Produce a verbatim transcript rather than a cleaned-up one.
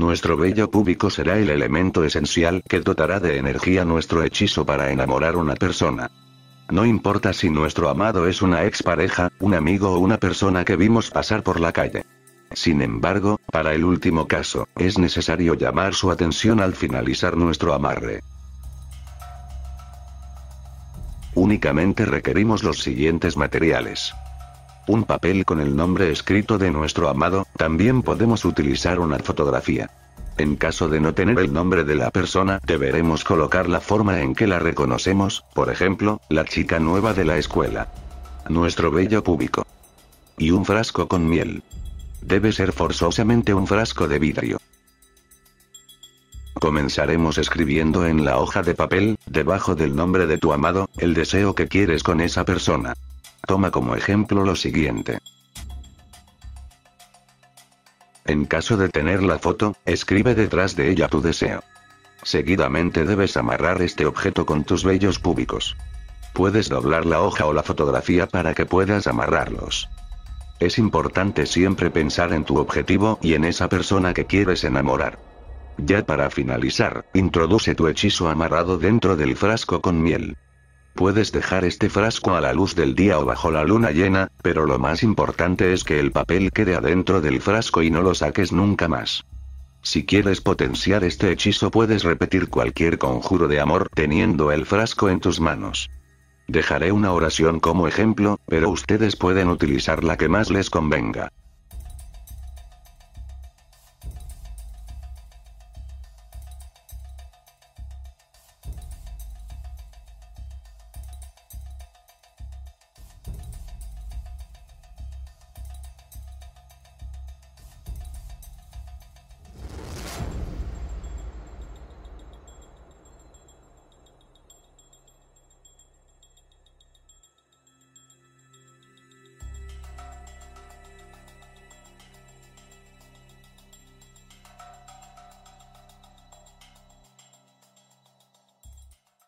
Nuestro vello púbico será el elemento esencial que dotará de energía nuestro hechizo para enamorar a una persona. No importa si nuestro amado es una expareja, un amigo o una persona que vimos pasar por la calle. Sin embargo, para el último caso, es necesario llamar su atención al finalizar nuestro amarre. Únicamente requerimos los siguientes materiales. Un papel con el nombre escrito de nuestro amado, también podemos utilizar una fotografía. En caso de no tener el nombre de la persona, deberemos colocar la forma en que la reconocemos, por ejemplo, la chica nueva de la escuela. Nuestro vello púbico. Y un frasco con miel. Debe ser forzosamente un frasco de vidrio. Comenzaremos escribiendo en la hoja de papel, debajo del nombre de tu amado, el deseo que quieres con esa persona. Toma como ejemplo lo siguiente. En caso de tener la foto, escribe detrás de ella tu deseo. Seguidamente debes amarrar este objeto con tus vellos púbicos. Puedes doblar la hoja o la fotografía para que puedas amarrarlos. Es importante siempre pensar en tu objetivo y en esa persona que quieres enamorar. Ya para finalizar, introduce tu hechizo amarrado dentro del frasco con miel. Puedes dejar este frasco a la luz del día o bajo la luna llena, pero lo más importante es que el papel quede adentro del frasco y no lo saques nunca más. Si quieres potenciar este hechizo puedes repetir cualquier conjuro de amor teniendo el frasco en tus manos. Dejaré una oración como ejemplo, pero ustedes pueden utilizar la que más les convenga.